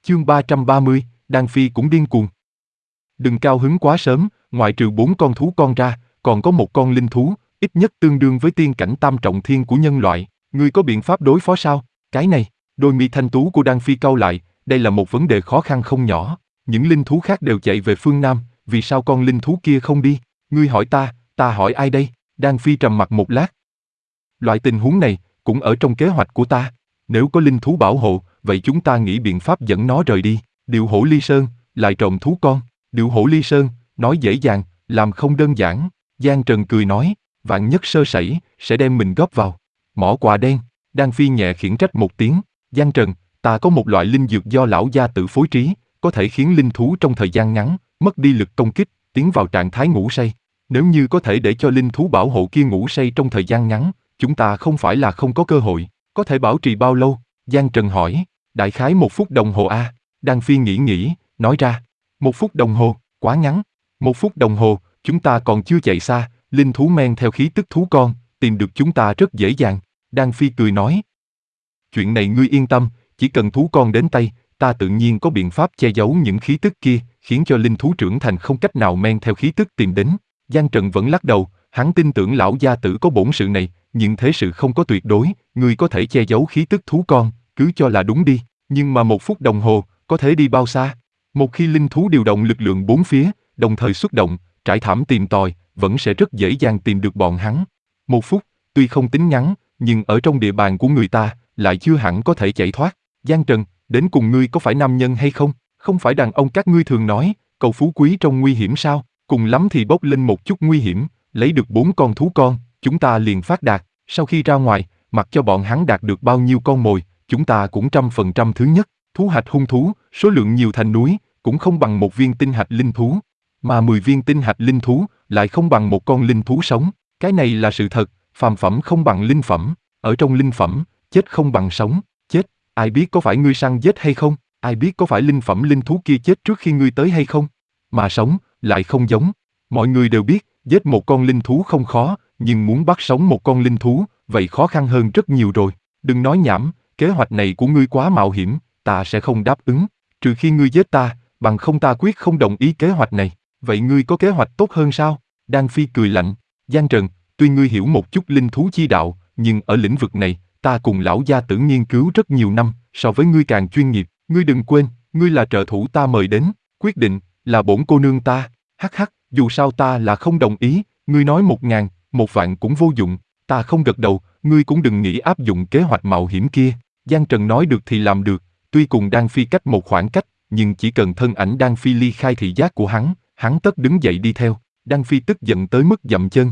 Chương 330, Đan Phi cũng điên cuồng. Đừng cao hứng quá sớm, ngoại trừ 4 con thú con ra, còn có một con linh thú, ít nhất tương đương với tiên cảnh tam trọng thiên của nhân loại. Ngươi có biện pháp đối phó sao? Cái này, đôi mi thanh tú của Đan Phi cau lại, đây là một vấn đề khó khăn không nhỏ. Những linh thú khác đều chạy về phương Nam, vì sao con linh thú kia không đi? Ngươi hỏi ta hỏi ai đây? Đan Phi trầm mặc một lát. Loại tình huống này, cũng ở trong kế hoạch của ta. Nếu có linh thú bảo hộ, vậy chúng ta nghĩ biện pháp dẫn nó rời đi. Điệu hổ ly sơn, lại trộm thú con. Điệu hổ ly sơn, nói dễ dàng, làm không đơn giản. Giang Trần cười nói, vạn nhất sơ sẩy, sẽ đem mình góp vào. Mỏ quà đen. Đan Phi nhẹ khiển trách một tiếng. Giang Trần, ta có một loại linh dược do lão gia tử phối trí, có thể khiến linh thú trong thời gian ngắn, mất đi lực công kích, tiến vào trạng thái ngủ say. Nếu như có thể để cho linh thú bảo hộ kia ngủ say trong thời gian ngắn, chúng ta không phải là không có cơ hội. Có thể bảo trì bao lâu? Giang Trần hỏi. Đại khái 1 phút đồng hồ a. Đan Phi nghĩ, nói ra. 1 phút đồng hồ, quá ngắn. 1 phút đồng hồ, chúng ta còn chưa chạy xa, linh thú men theo khí tức thú con, tìm được chúng ta rất dễ dàng. Đan Phi cười nói. Chuyện này ngươi yên tâm, chỉ cần thú con đến tay, ta tự nhiên có biện pháp che giấu những khí tức kia, khiến cho linh thú trưởng thành không cách nào men theo khí tức tìm đến. Giang Trần vẫn lắc đầu, hắn tin tưởng lão gia tử có bổn sự này, nhưng thế sự không có tuyệt đối, ngươi có thể che giấu khí tức thú con, cứ cho là đúng đi, nhưng mà 1 phút đồng hồ, có thể đi bao xa? Một khi linh thú điều động lực lượng 4 phía, đồng thời xuất động, trải thảm tìm tòi, vẫn sẽ rất dễ dàng tìm được bọn hắn. 1 phút, tuy không tính ngắn, nhưng ở trong địa bàn của người ta, lại chưa hẳn có thể chạy thoát. Giang Trần, đến cùng ngươi có phải nam nhân hay không? Không phải đàn ông các ngươi thường nói, cầu phú quý trong nguy hiểm sao? Cùng lắm thì bốc lên một chút nguy hiểm, lấy được 4 con thú con, chúng ta liền phát đạt. Sau khi ra ngoài, mặc cho bọn hắn đạt được bao nhiêu con mồi, chúng ta cũng 100% thứ nhất. Thú hạch hung thú, số lượng nhiều thành núi, cũng không bằng 1 viên tinh hạch linh thú. Mà 10 viên tinh hạch linh thú, lại không bằng 1 con linh thú sống. Cái này là sự thật, phàm phẩm không bằng linh phẩm. Ở trong linh phẩm, chết không bằng sống. Chết, ai biết có phải ngươi săn giết hay không? Ai biết có phải linh phẩm linh thú kia chết trước khi ngươi tới hay không? Mà sống, lại không giống. Mọi người đều biết, giết một con linh thú không khó, nhưng muốn bắt sống một con linh thú, vậy khó khăn hơn rất nhiều rồi. Đừng nói nhảm, kế hoạch này của ngươi quá mạo hiểm, ta sẽ không đáp ứng. Trừ khi ngươi giết ta, bằng không ta quyết không đồng ý kế hoạch này. Vậy ngươi có kế hoạch tốt hơn sao? Đan Phi cười lạnh. Giang Trần, tuy ngươi hiểu một chút linh thú chi đạo, nhưng ở lĩnh vực này, ta cùng lão gia tử nghiên cứu rất nhiều năm, so với ngươi càng chuyên nghiệp. Ngươi đừng quên, ngươi là trợ thủ ta mời đến, quyết định, là bổn cô nương ta. Hắc hắc, dù sao ta là không đồng ý, ngươi nói 1000, 1 vạn cũng vô dụng, ta không gật đầu, ngươi cũng đừng nghĩ áp dụng kế hoạch mạo hiểm kia. Giang Trần nói được thì làm được, tuy cùng Đan Phi cách một khoảng cách, nhưng chỉ cần thân ảnh Đan Phi ly khai thị giác của hắn tất đứng dậy đi theo. Đan Phi tức giận tới mức dậm chân.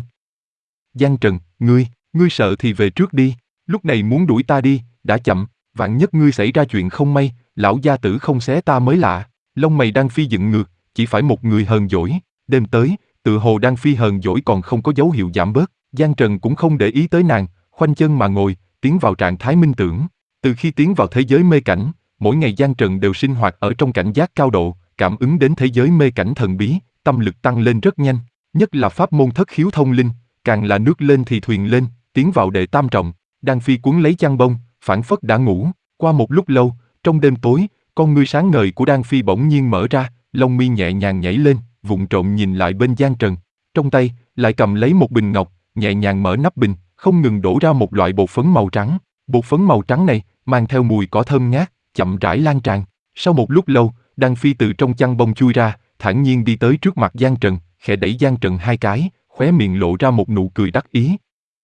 Giang Trần, ngươi sợ thì về trước đi, lúc này muốn đuổi ta đi, đã chậm, vạn nhất ngươi xảy ra chuyện không may, lão gia tử không xé ta mới lạ. Lông mày Đan Phi dựng ngược, chỉ phải một người hờn dỗi. Đêm tới, tự hồ Đan Phi hờn dỗi còn không có dấu hiệu giảm bớt. Giang Trần cũng không để ý tới nàng, khoanh chân mà ngồi, tiến vào trạng thái minh tưởng. Từ khi tiến vào thế giới mê cảnh, mỗi ngày Giang Trần đều sinh hoạt ở trong cảnh giác cao độ, cảm ứng đến thế giới mê cảnh thần bí, tâm lực tăng lên rất nhanh. Nhất là pháp môn thất khiếu thông linh, càng là nước lên thì thuyền lên, tiến vào đệ tam trọng. Đan Phi cuốn lấy chăn bông, phảng phất đã ngủ. Qua một lúc lâu, trong đêm tối, con ngươi sáng ngời của Đan Phi bỗng nhiên mở ra, lông mi nhẹ nhàng nhảy lên, vụng trộm nhìn lại bên Giang Trần. Trong tay, lại cầm lấy một bình ngọc, nhẹ nhàng mở nắp bình, không ngừng đổ ra một loại bột phấn màu trắng. Bột phấn màu trắng này, mang theo mùi cỏ thơm ngát, chậm rãi lan tràn. Sau một lúc lâu, Đan Phi từ trong chăn bông chui ra, thản nhiên đi tới trước mặt Giang Trần, khẽ đẩy Giang Trần 2 cái, khóe miệng lộ ra một nụ cười đắc ý.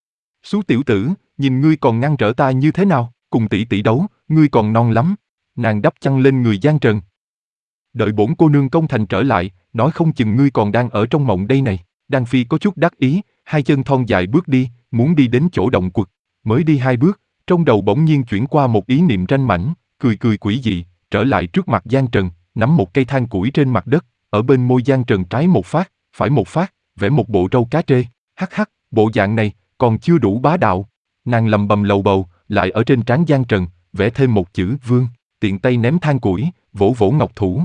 Xú tiểu tử, nhìn ngươi còn ngăn trở ta như thế nào, cùng tỷ tỷ đấu, ngươi còn non lắm. Nàng đắp chăn lên người Giang Trần. Đợi bổn cô nương công thành trở lại, nói không chừng ngươi còn đang ở trong mộng đây này. Đan Phi có chút đắc ý, 2 chân thon dài bước đi, muốn đi đến chỗ động quật. Mới đi 2 bước, trong đầu bỗng nhiên chuyển qua một ý niệm ranh mãnh, cười quỷ dị, trở lại trước mặt Giang Trần, nắm một cây than củi trên mặt đất, ở bên môi Giang Trần trái một phát, phải một phát, vẽ một bộ râu cá trê. Hắc hắc, bộ dạng này còn chưa đủ bá đạo. Nàng lầm bầm lầu bầu, lại ở trên trán Giang Trần vẽ thêm một chữ Vương, tiện tay ném than củi, vỗ vỗ ngọc thủ.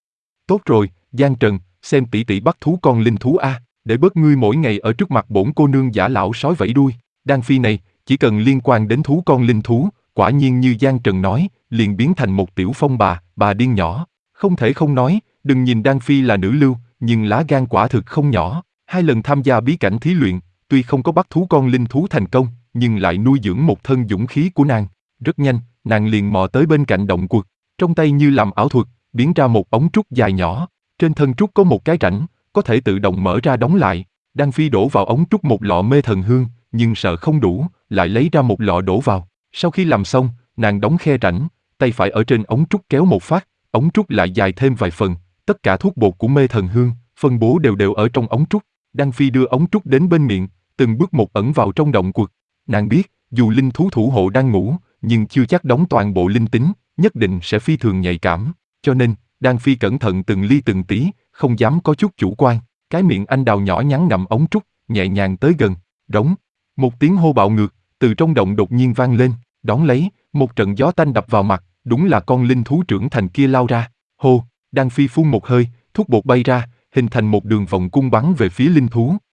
Tốt rồi, Giang Trần, xem tỷ tỷ bắt thú con linh thú a, để bớt ngươi mỗi ngày ở trước mặt bổn cô nương giả lão sói vẫy đuôi. Đan Phi này, chỉ cần liên quan đến thú con linh thú, quả nhiên như Giang Trần nói, liền biến thành một tiểu phong bà điên nhỏ. Không thể không nói, đừng nhìn Đan Phi là nữ lưu, nhưng lá gan quả thực không nhỏ. 2 lần tham gia bí cảnh thí luyện, tuy không có bắt thú con linh thú thành công, nhưng lại nuôi dưỡng một thân dũng khí của nàng. Rất nhanh, nàng liền mò tới bên cạnh động quật, trong tay như làm ảo thuật, biến ra một ống trúc dài nhỏ. Trên thân trúc có một cái rãnh, có thể tự động mở ra đóng lại. Đan Phi đổ vào ống trúc một lọ mê thần hương, nhưng sợ không đủ, lại lấy ra một lọ đổ vào. Sau khi làm xong, nàng đóng khe rãnh, tay phải ở trên ống trúc kéo một phát, ống trúc lại dài thêm vài phần, tất cả thuốc bột của mê thần hương, phân bố đều đều ở trong ống trúc. Đan Phi đưa ống trúc đến bên miệng, từng bước một ẩn vào trong động quật. Nàng biết, dù linh thú thủ hộ đang ngủ, nhưng chưa chắc đóng toàn bộ linh tính, nhất định sẽ phi thường nhạy cảm. Cho nên, Đan Phi cẩn thận từng ly từng tí, không dám có chút chủ quan. Cái miệng anh đào nhỏ nhắn ngậm ống trúc, nhẹ nhàng tới gần. Rống. Một tiếng hô bạo ngược, từ trong động đột nhiên vang lên, đón lấy, một trận gió tanh đập vào mặt, đúng là con linh thú trưởng thành kia lao ra. Hô, Đan Phi phun một hơi, thuốc bột bay ra, hình thành một đường vòng cung bắn về phía linh thú.